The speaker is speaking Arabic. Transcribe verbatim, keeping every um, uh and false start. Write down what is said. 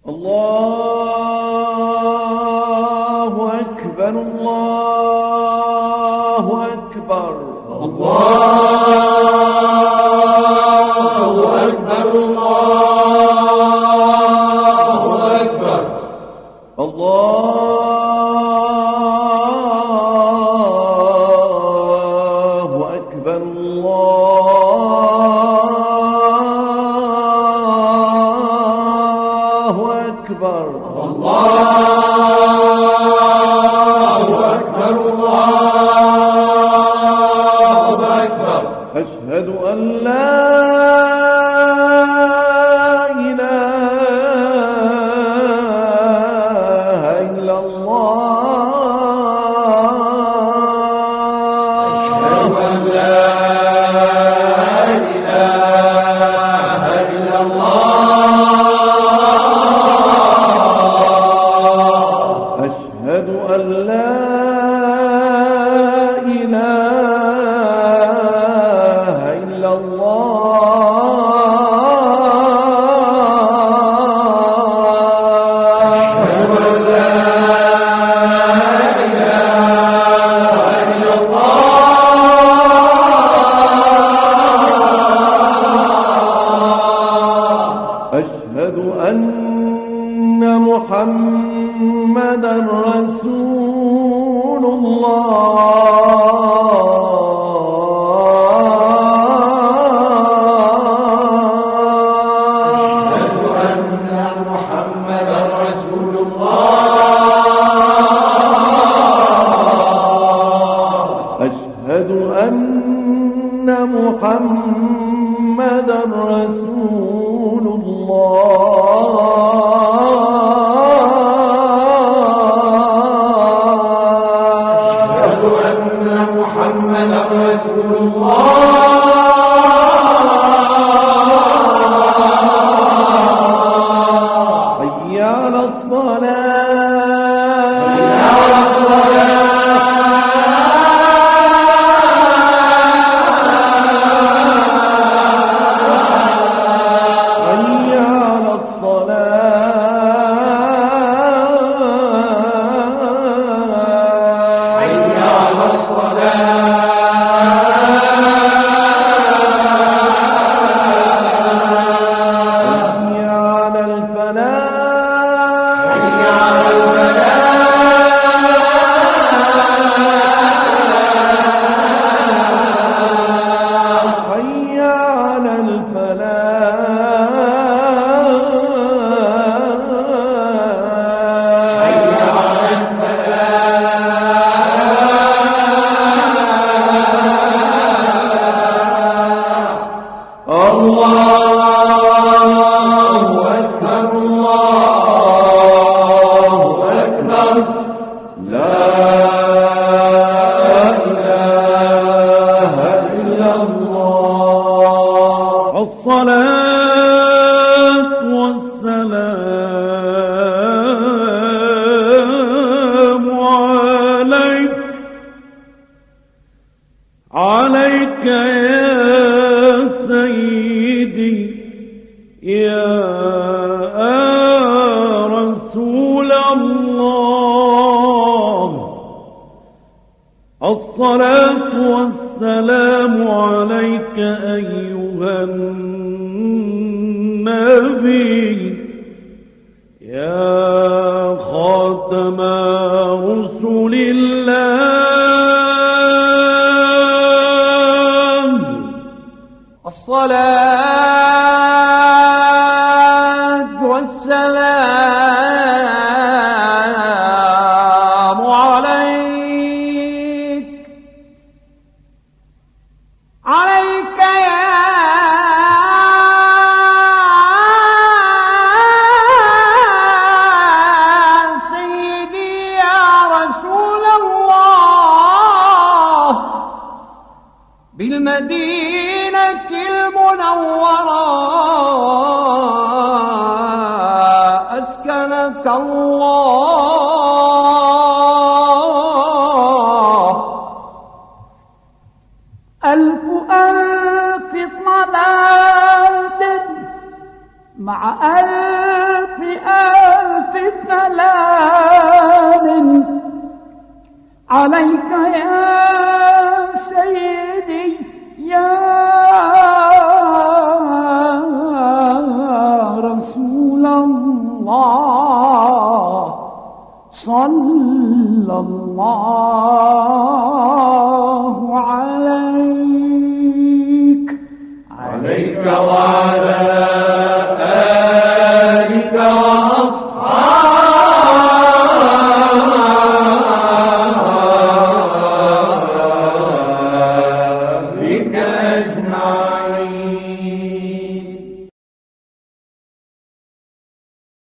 الله أكبر الله أكبر الله أكبر الله أكبر الله أكبر الله أكبر الله أكبر الله أكبر أشهد أن لا إله إلا الله أشهد أن لا إله إلا الله أشهد أن لا إله إلا الله أشهد أن لا إله إلا الله أشهد أن محمدًا رسول الله أشهد أن محمدًا رسول الله أشهد أن محمدًا رسول الله أشهد أن محمدًا رسول الله حي على الصلاة حي على حي على الصلاة حي على الصلاة حي على الفلاح حي على الفلاح حي على حي الفلاح على الفلاح الله أكبر الله أكبر لا إله إلا الله الصلاة والسلام عليك عليك يا سيدي يا رسول الله الصلاة والسلام عليك أيها النبي يا خاتم رسل الله الصلاة والسلام عليك عليك يا سيدي يا رسول الله بالمدينة المنورة أسكنك الله ألف ألف صلاة مع ألف ألف عليك يا سيدي يا رسول الله صلى الله